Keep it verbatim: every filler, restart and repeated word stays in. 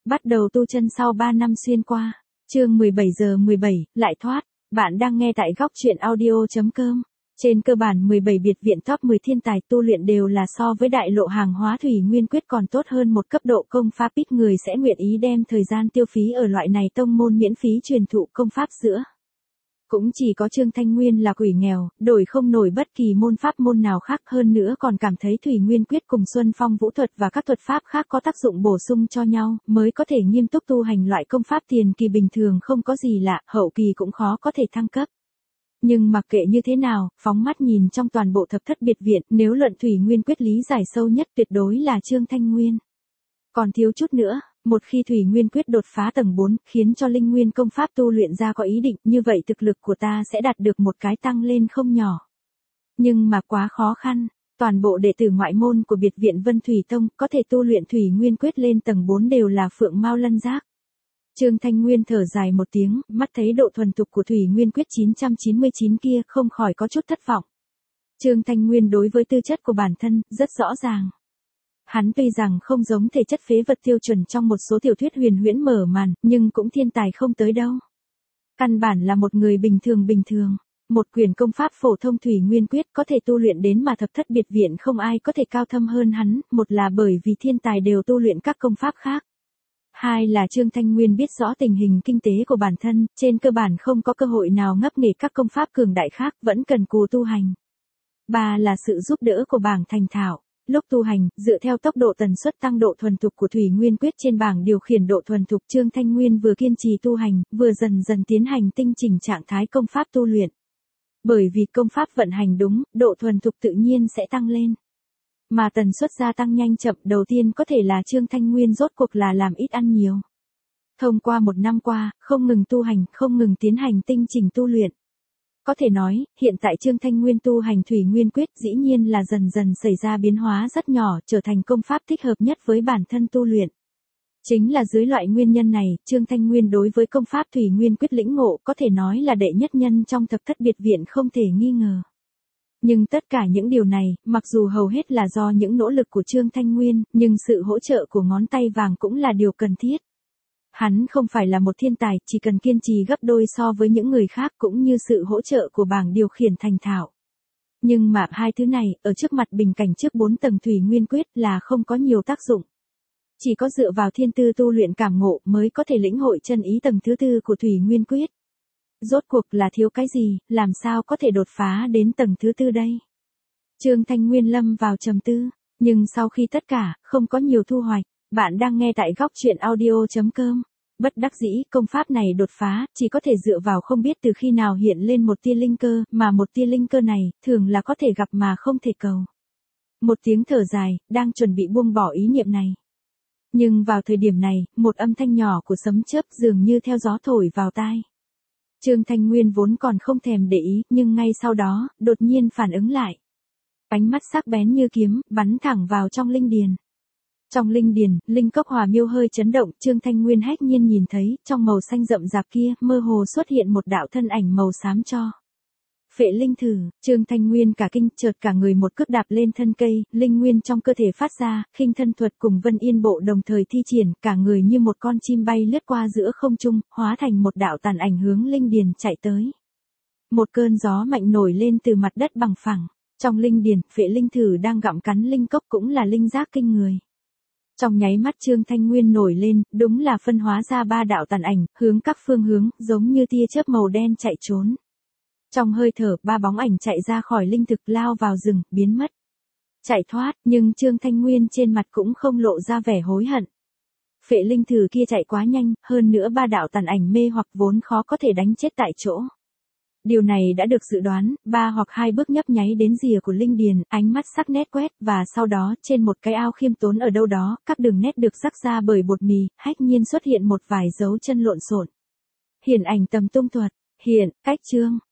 Bắt đầu tu chân sau ba năm xuyên qua. Chương mười bảy giờ mười bảy, lại thoát. Bạn đang nghe tại góc truyện audio.com. Trên cơ bản mười bảy biệt viện top mười thiên tài tu luyện đều là so với đại lộ hàng hóa thủy nguyên quyết còn tốt hơn một cấp độ công pháp, ít người sẽ nguyện ý đem thời gian tiêu phí ở loại này tông môn miễn phí truyền thụ công pháp giữa. Cũng chỉ có Trương Thanh Nguyên là quỷ nghèo, đổi không nổi bất kỳ môn pháp môn nào khác, hơn nữa còn cảm thấy Thủy Nguyên Quyết cùng Xuân Phong Vũ Thuật và các thuật pháp khác có tác dụng bổ sung cho nhau, mới có thể nghiêm túc tu hành loại công pháp tiền kỳ bình thường không có gì lạ, hậu kỳ cũng khó có thể thăng cấp. Nhưng mặc kệ như thế nào, phóng mắt nhìn trong toàn bộ thập thất biệt viện, nếu luận Thủy Nguyên Quyết lý giải sâu nhất tuyệt đối là Trương Thanh Nguyên. Còn thiếu chút nữa, một khi Thủy Nguyên Quyết đột phá tầng bốn, khiến cho linh nguyên công pháp tu luyện ra có ý định, như vậy thực lực của ta sẽ đạt được một cái tăng lên không nhỏ. Nhưng mà quá khó khăn, toàn bộ đệ tử ngoại môn của biệt viện Vân Thủy Tông có thể tu luyện Thủy Nguyên Quyết lên tầng bốn đều là phượng mao lân giác. Trương Thanh Nguyên thở dài một tiếng, mắt thấy độ thuần thục của Thủy Nguyên Quyết chín trăm chín mươi chín kia không khỏi có chút thất vọng. Trương Thanh Nguyên đối với tư chất của bản thân, rất rõ ràng. Hắn tuy rằng không giống thể chất phế vật tiêu chuẩn trong một số tiểu thuyết huyền huyễn mở màn, nhưng cũng thiên tài không tới đâu. Căn bản là một người bình thường bình thường. Một quyển công pháp phổ thông Thủy Nguyên Quyết có thể tu luyện đến mà thập thất biệt viện không ai có thể cao thâm hơn hắn, một là bởi vì thiên tài đều tu luyện các công pháp khác. Hai là Trương Thanh Nguyên biết rõ tình hình kinh tế của bản thân, trên cơ bản không có cơ hội nào ngấp nghé các công pháp cường đại khác, vẫn cần cù tu hành. Ba là sự giúp đỡ của bảng thành thạo. Lúc tu hành, dựa theo tốc độ tần suất tăng độ thuần thục của Thủy Nguyên Quyết trên bảng điều khiển độ thuần thục, Trương Thanh Nguyên vừa kiên trì tu hành, vừa dần dần tiến hành tinh chỉnh trạng thái công pháp tu luyện. Bởi vì công pháp vận hành đúng, độ thuần thục tự nhiên sẽ tăng lên. Mà tần suất gia tăng nhanh chậm, đầu tiên có thể là Trương Thanh Nguyên rốt cuộc là làm ít ăn nhiều. Thông qua một năm qua, không ngừng tu hành, không ngừng tiến hành tinh chỉnh tu luyện. Có thể nói, hiện tại Trương Thanh Nguyên tu hành Thủy Nguyên Quyết dĩ nhiên là dần dần xảy ra biến hóa rất nhỏ, trở thành công pháp thích hợp nhất với bản thân tu luyện. Chính là dưới loại nguyên nhân này, Trương Thanh Nguyên đối với công pháp Thủy Nguyên Quyết lĩnh ngộ có thể nói là đệ nhất nhân trong thập thất biệt viện không thể nghi ngờ. Nhưng tất cả những điều này, mặc dù hầu hết là do những nỗ lực của Trương Thanh Nguyên, nhưng sự hỗ trợ của ngón tay vàng cũng là điều cần thiết. Hắn không phải là một thiên tài, chỉ cần kiên trì gấp đôi so với những người khác, cũng như sự hỗ trợ của bảng điều khiển thành thạo. Nhưng mà hai thứ này, ở trước mặt bình cảnh trước bốn tầng Thủy Nguyên Quyết là không có nhiều tác dụng. Chỉ có dựa vào thiên tư tu luyện cảm ngộ mới có thể lĩnh hội chân ý tầng thứ tư của Thủy Nguyên Quyết. Rốt cuộc là thiếu cái gì, làm sao có thể đột phá đến tầng thứ tư đây? Trương Thanh Nguyên lâm vào trầm tư, nhưng sau khi tất cả, không có nhiều thu hoạch. Bạn đang nghe tại góc truyện audio.com. Bất đắc dĩ, công pháp này đột phá, chỉ có thể dựa vào không biết từ khi nào hiện lên một tia linh cơ, mà một tia linh cơ này, thường là có thể gặp mà không thể cầu. Một tiếng thở dài, đang chuẩn bị buông bỏ ý niệm này. Nhưng vào thời điểm này, một âm thanh nhỏ của sấm chớp dường như theo gió thổi vào tai. Trương Thanh Nguyên vốn còn không thèm để ý, nhưng ngay sau đó, đột nhiên phản ứng lại. Ánh mắt sắc bén như kiếm, bắn thẳng vào trong linh điền. Trong linh điền, linh cốc hỏa miêu hơi chấn động, Trương Thanh Nguyên hách nhiên nhìn thấy, trong màu xanh rậm rạp kia, mơ hồ xuất hiện một đạo thân ảnh màu xám cho. Phệ linh thử, Trương Thanh Nguyên cả kinh, chợt cả người một cước đạp lên thân cây, linh nguyên trong cơ thể phát ra, khinh thân thuật cùng Vân Yên Bộ đồng thời thi triển, cả người như một con chim bay lướt qua giữa không trung, hóa thành một đạo tàn ảnh hướng linh điền chạy tới. Một cơn gió mạnh nổi lên từ mặt đất bằng phẳng, trong linh điền, phệ linh thử đang gặm cắn linh cốc cũng là linh giác kinh người. Trong nháy mắt Trương Thanh Nguyên nổi lên, đúng là phân hóa ra ba đạo tàn ảnh, hướng các phương hướng, giống như tia chớp màu đen chạy trốn. Trong hơi thở, ba bóng ảnh chạy ra khỏi linh thực lao vào rừng, biến mất. Chạy thoát, nhưng Trương Thanh Nguyên trên mặt cũng không lộ ra vẻ hối hận. Phệ linh thử kia chạy quá nhanh, hơn nữa ba đạo tàn ảnh mê hoặc vốn khó có thể đánh chết tại chỗ. Điều này đã được dự đoán, ba hoặc hai bước nhấp nháy đến rìa của linh điền, ánh mắt sắc nét quét, và sau đó, trên một cái ao khiêm tốn ở đâu đó, các đường nét được sắc ra bởi bột mì, hách nhiên xuất hiện một vài dấu chân lộn xộn. Hiển ảnh tầm tung thuật, hiện, cách chương,